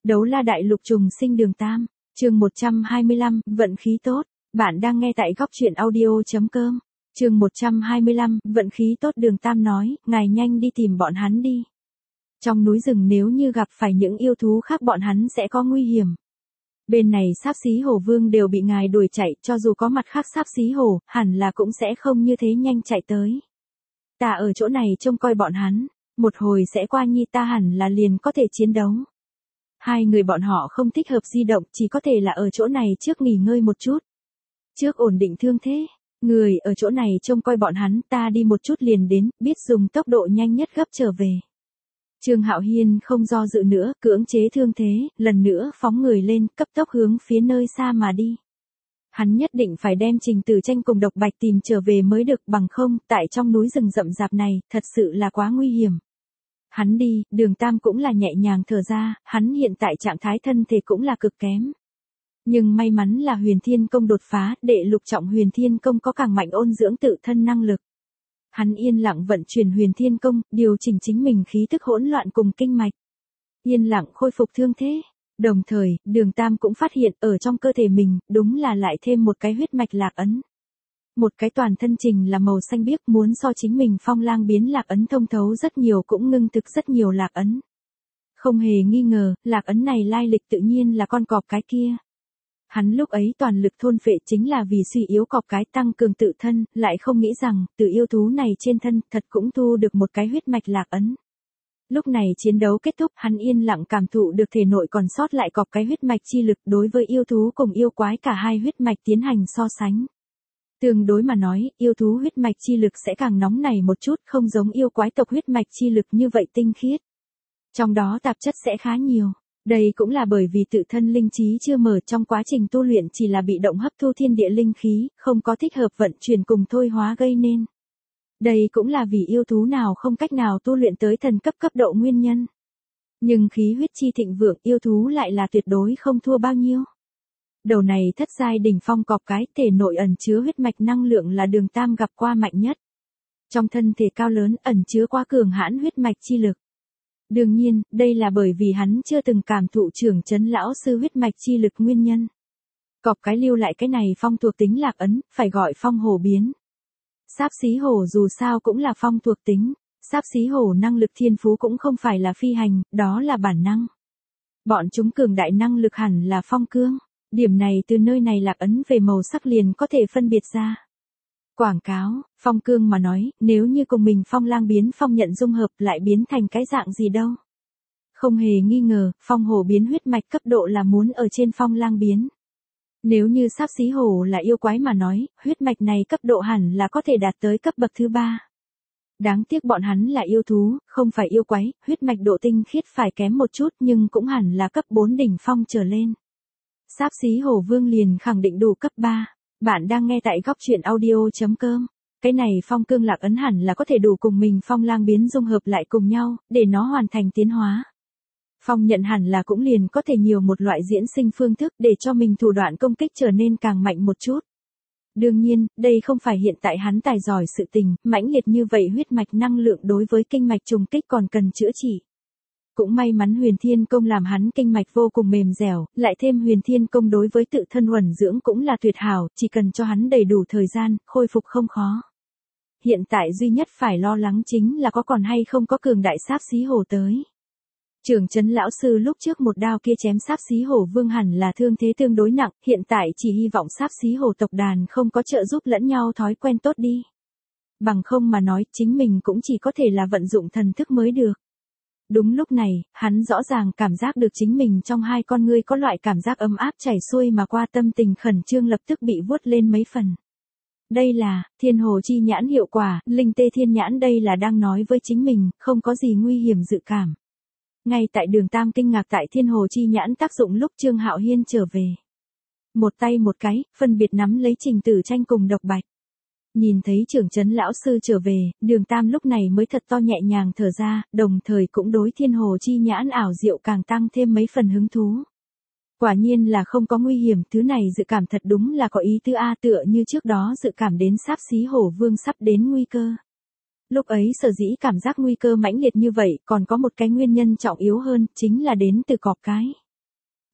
Đấu la đại lục trùng sinh đường Tam, chương 125, vận khí tốt. Bạn đang nghe tại góc truyện audio.com. Chương 125, vận khí tốt. Đường Tam nói, ngài nhanh đi tìm bọn hắn đi. Trong núi rừng nếu như gặp phải những yêu thú khác bọn hắn sẽ có nguy hiểm. Bên này Sáp Xí Hổ Vương đều bị ngài đuổi chạy, cho dù có mặt khác Sáp Xí Hổ, hẳn là cũng sẽ không như thế nhanh chạy tới. Ta ở chỗ này trông coi bọn hắn, một hồi sẽ qua nhi ta hẳn là liền có thể chiến đấu. Hai người bọn họ không thích hợp di động, chỉ có thể là ở chỗ này trước nghỉ ngơi một chút. Trước ổn định thương thế, người ở chỗ này trông coi bọn hắn, ta đi một chút liền đến, biết dùng tốc độ nhanh nhất gấp trở về. Trương Hạo Hiên không do dự nữa, cưỡng chế thương thế, lần nữa phóng người lên, cấp tốc hướng phía nơi xa mà đi. Hắn nhất định phải đem Trình Tử Tranh cùng Độc Bạch tìm trở về mới được, bằng không, tại trong núi rừng rậm rạp này, thật sự là quá nguy hiểm. Hắn đi, Đường Tam cũng là nhẹ nhàng thở ra, hắn hiện tại trạng thái thân thể cũng là cực kém. Nhưng may mắn là Huyền Thiên Công đột phá, đệ lục trọng Huyền Thiên Công có càng mạnh ôn dưỡng tự thân năng lực. Hắn yên lặng vận chuyển Huyền Thiên Công, điều chỉnh chính mình khí tức hỗn loạn cùng kinh mạch. Yên lặng khôi phục thương thế. Đồng thời, Đường Tam cũng phát hiện ở trong cơ thể mình, đúng là lại thêm một cái huyết mạch lạc ấn. Một cái toàn thân trình là màu xanh biếc, muốn so chính mình Phong Lang biến lạc ấn thông thấu rất nhiều, cũng ngưng thực rất nhiều lạc ấn. Không hề nghi ngờ, lạc ấn này lai lịch tự nhiên là con cọp cái kia. Hắn lúc ấy toàn lực thôn phệ chính là vì suy yếu cọp cái tăng cường tự thân, lại không nghĩ rằng, từ yêu thú này trên thân thật cũng thu được một cái huyết mạch lạc ấn. Lúc này chiến đấu kết thúc, hắn yên lặng cảm thụ được thể nội còn sót lại cọp cái huyết mạch chi lực, đối với yêu thú cùng yêu quái cả hai huyết mạch tiến hành so sánh. Tương đối mà nói, yêu thú huyết mạch chi lực sẽ càng nóng nảy một chút, không giống yêu quái tộc huyết mạch chi lực như vậy tinh khiết. Trong đó tạp chất sẽ khá nhiều. Đây cũng là bởi vì tự thân linh trí chưa mở, trong quá trình tu luyện chỉ là bị động hấp thu thiên địa linh khí, không có thích hợp vận chuyển cùng thôi hóa gây nên. Đây cũng là vì yêu thú nào không cách nào tu luyện tới thần cấp độ nguyên nhân. Nhưng khí huyết chi thịnh vượng, yêu thú lại là tuyệt đối không thua bao nhiêu. Đầu này thất giai đỉnh phong cọp cái, thể nội ẩn chứa huyết mạch năng lượng là Đường Tam gặp qua mạnh nhất. Trong thân thể cao lớn ẩn chứa quá cường hãn huyết mạch chi lực. Đương nhiên, đây là bởi vì hắn chưa từng cảm thụ trưởng trấn lão sư huyết mạch chi lực nguyên nhân. Cọp cái lưu lại cái này phong thuộc tính lạc ấn, phải gọi phong hổ biến. Sáp Xí Hổ dù sao cũng là phong thuộc tính, Sáp Xí Hổ năng lực thiên phú cũng không phải là phi hành, đó là bản năng. Bọn chúng cường đại năng lực hẳn là phong cương, điểm này từ nơi này lạc ấn về màu sắc liền có thể phân biệt ra. Quảng cáo, phong cương mà nói, nếu như cùng mình Phong Lang biến phong nhận dung hợp lại biến thành cái dạng gì đâu. Không hề nghi ngờ, phong hổ biến huyết mạch cấp độ là muốn ở trên Phong Lang biến. Nếu như Sáp Xí Hổ là yêu quái mà nói, huyết mạch này cấp độ hẳn là có thể đạt tới cấp bậc thứ 3. Đáng tiếc bọn hắn là yêu thú, không phải yêu quái, huyết mạch độ tinh khiết phải kém một chút nhưng cũng hẳn là cấp 4 đỉnh phong trở lên. Sáp Xí Hổ Vương liền khẳng định đủ cấp 3. Bạn đang nghe tại góc truyện audio.com. Cái này phong cương lạc ấn hẳn là có thể đủ cùng mình Phong Lang biến dung hợp lại cùng nhau, để nó hoàn thành tiến hóa. Phong nhận hẳn là cũng liền có thể nhiều một loại diễn sinh phương thức để cho mình thủ đoạn công kích trở nên càng mạnh một chút. Đương nhiên, đây không phải hiện tại hắn tài giỏi sự tình, mãnh liệt như vậy huyết mạch năng lượng đối với kinh mạch trùng kích còn cần chữa trị. Cũng may mắn Huyền Thiên Công làm hắn kinh mạch vô cùng mềm dẻo, lại thêm Huyền Thiên Công đối với tự thân uẩn dưỡng cũng là tuyệt hảo, chỉ cần cho hắn đầy đủ thời gian, khôi phục không khó. Hiện tại duy nhất phải lo lắng chính là có còn hay không có cường đại Sáp Xí Hổ tới. Trưởng trấn lão sư lúc trước một đao kia chém Sáp Xí Hổ Vương hẳn là thương thế tương đối nặng, hiện tại chỉ hy vọng Sáp Xí Hổ tộc đàn không có trợ giúp lẫn nhau thói quen tốt đi. Bằng không mà nói, chính mình cũng chỉ có thể là vận dụng thần thức mới được. Đúng lúc này, hắn rõ ràng cảm giác được chính mình trong hai con ngươi có loại cảm giác ấm áp chảy xuôi mà qua, tâm tình khẩn trương lập tức bị vuốt lên mấy phần. Đây là, thiên hồ chi nhãn hiệu quả, linh tê thiên nhãn đây là đang nói với chính mình, không có gì nguy hiểm dự cảm. Ngay tại Đường Tam kinh ngạc tại thiên hồ chi nhãn tác dụng lúc Trương Hạo Hiên trở về. Một tay một cái, phân biệt nắm lấy Trình Tử Tranh cùng Độc Bạch. Nhìn thấy trưởng trấn lão sư trở về, Đường Tam lúc này mới thật to nhẹ nhàng thở ra, đồng thời cũng đối thiên hồ chi nhãn ảo diệu càng tăng thêm mấy phần hứng thú. Quả nhiên là không có nguy hiểm, thứ này dự cảm thật đúng là có ý tứ a, tựa như trước đó dự cảm đến Sáp Xí Hổ Vương sắp đến nguy cơ. Lúc ấy sở dĩ cảm giác nguy cơ mãnh liệt như vậy, còn có một cái nguyên nhân trọng yếu hơn, chính là đến từ cọp cái.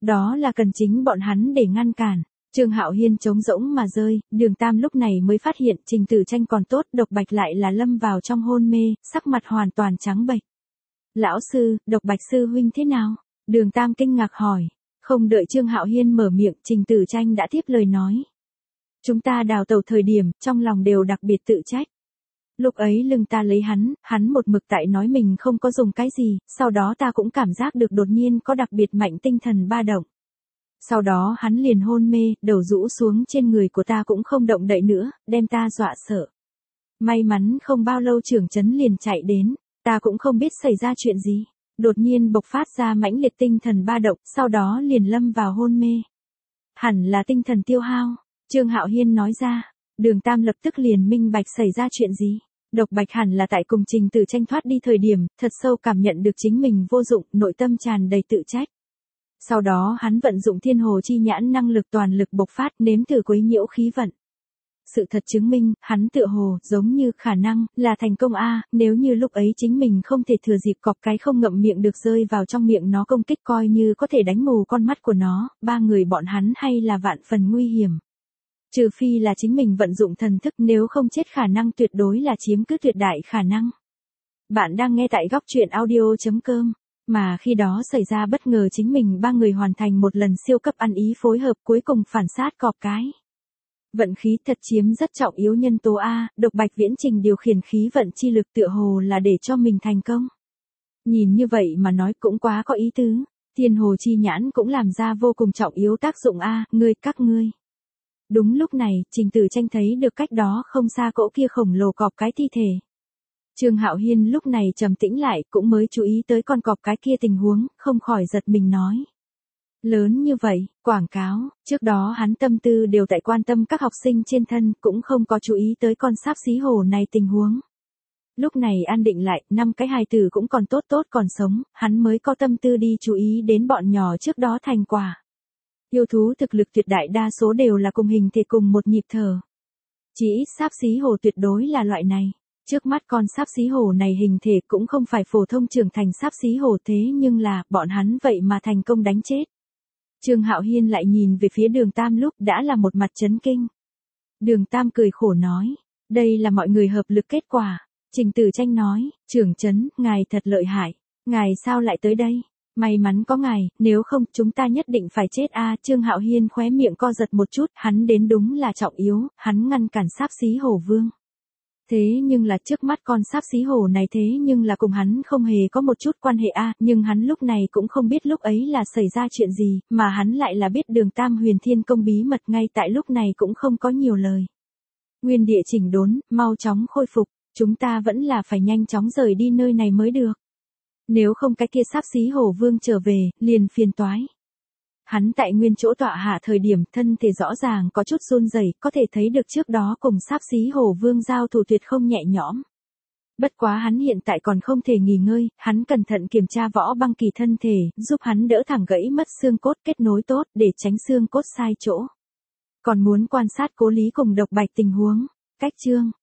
Đó là cần chính bọn hắn để ngăn cản. Trương Hạo Hiên trống rỗng mà rơi, Đường Tam lúc này mới phát hiện Trình Tử Tranh còn tốt, Độc Bạch lại là lâm vào trong hôn mê, sắc mặt hoàn toàn trắng bệch. Lão sư, Độc Bạch sư huynh thế nào? Đường Tam kinh ngạc hỏi. Không đợi Trương Hạo Hiên mở miệng, Trình Tử Tranh đã tiếp lời nói. Chúng ta đào tẩu thời điểm, trong lòng đều đặc biệt tự trách. Lúc ấy lưng ta lấy hắn một mực tại nói mình không có dùng cái gì, sau đó ta cũng cảm giác được đột nhiên có đặc biệt mạnh tinh thần ba động. Sau đó hắn liền hôn mê, đầu rũ xuống trên người của ta cũng không động đậy nữa, đem ta dọa sợ. May mắn không bao lâu trưởng trấn liền chạy đến, ta cũng không biết xảy ra chuyện gì. Đột nhiên bộc phát ra mãnh liệt tinh thần ba động, sau đó liền lâm vào hôn mê. Hẳn là tinh thần tiêu hao, Trương Hạo Hiên nói ra. Đường Tam lập tức liền minh bạch xảy ra chuyện gì. Độc Bạch hẳn là tại cùng Trình Tử Tranh thoát đi thời điểm, thật sâu cảm nhận được chính mình vô dụng, nội tâm tràn đầy tự trách. Sau đó hắn vận dụng thiên hồ chi nhãn năng lực toàn lực bộc phát, nếm thử quấy nhiễu khí vận. Sự thật chứng minh, hắn tựa hồ, giống như khả năng, là thành công nếu như lúc ấy chính mình không thể thừa dịp cọp cái không ngậm miệng được rơi vào trong miệng nó công kích coi như có thể đánh mù con mắt của nó, ba người bọn hắn hay là vạn phần nguy hiểm. Trừ phi là chính mình vận dụng thần thức, nếu không chết khả năng tuyệt đối là chiếm cứ tuyệt đại khả năng. Bạn đang nghe tại góc truyện audio.com. Mà khi đó xảy ra bất ngờ chính mình ba người hoàn thành một lần siêu cấp ăn ý phối hợp cuối cùng phản sát cọp cái. Vận khí thật chiếm rất trọng yếu nhân tố Độc Bạch viễn trình điều khiển khí vận chi lực tựa hồ là để cho mình thành công. Nhìn như vậy mà nói cũng quá có ý tứ, thiên hồ chi nhãn cũng làm ra vô cùng trọng yếu tác dụng các ngươi. Đúng lúc này, Trình Tử Tranh thấy được cách đó không xa cỗ kia khổng lồ cọp cái thi thể. Trương Hạo Hiên lúc này trầm tĩnh lại, cũng mới chú ý tới con cọp cái kia tình huống, không khỏi giật mình nói. Lớn như vậy, quảng cáo, trước đó hắn tâm tư đều tại quan tâm các học sinh trên thân, cũng không có chú ý tới con sáp xí hổ này tình huống. Lúc này an định lại, 5 cái hài tử cũng còn tốt còn sống, hắn mới có tâm tư đi chú ý đến bọn nhỏ trước đó thành quả. Yêu thú thực lực tuyệt đại đa số đều là cùng hình thể cùng một nhịp thở. Chỉ ít sáp xí hổ tuyệt đối là loại này. Trước mắt con sáp xí hổ này hình thể cũng không phải phổ thông trưởng thành sáp xí hổ thế nhưng là bọn hắn vậy mà thành công đánh chết. Trương Hạo Hiên lại nhìn về phía Đường Tam lúc đã là một mặt chấn kinh. Đường Tam cười khổ nói, đây là mọi người hợp lực kết quả. Trình Tử Tranh nói, trưởng trấn, ngài thật lợi hại. Ngài sao lại tới đây? May mắn có ngài, nếu không chúng ta nhất định phải chết Trương Hạo Hiên khóe miệng co giật một chút, hắn đến đúng là trọng yếu, hắn ngăn cản sáp xí hổ vương. Thế nhưng là trước mắt con sáp xí hổ này thế nhưng là cùng hắn không hề có một chút quan hệ nhưng hắn lúc này cũng không biết lúc ấy là xảy ra chuyện gì, mà hắn lại là biết Đường Tam huyền thiên công bí mật ngay tại lúc này cũng không có nhiều lời. Nguyên địa chỉnh đốn, mau chóng khôi phục, chúng ta vẫn là phải nhanh chóng rời đi nơi này mới được. Nếu không cái kia sáp xí hổ vương trở về, liền phiền toái. Hắn tại nguyên chỗ tọa hạ thời điểm thân thể rõ ràng có chút run rẩy, có thể thấy được trước đó cùng sáp xí hổ vương giao thủ tuyệt không nhẹ nhõm. Bất quá hắn hiện tại còn không thể nghỉ ngơi, hắn cẩn thận kiểm tra Võ Băng Kỳ thân thể, giúp hắn đỡ thẳng gãy mất xương cốt kết nối tốt để tránh xương cốt sai chỗ. Còn muốn quan sát Cố Lý cùng Độc Bạch tình huống. Cách chương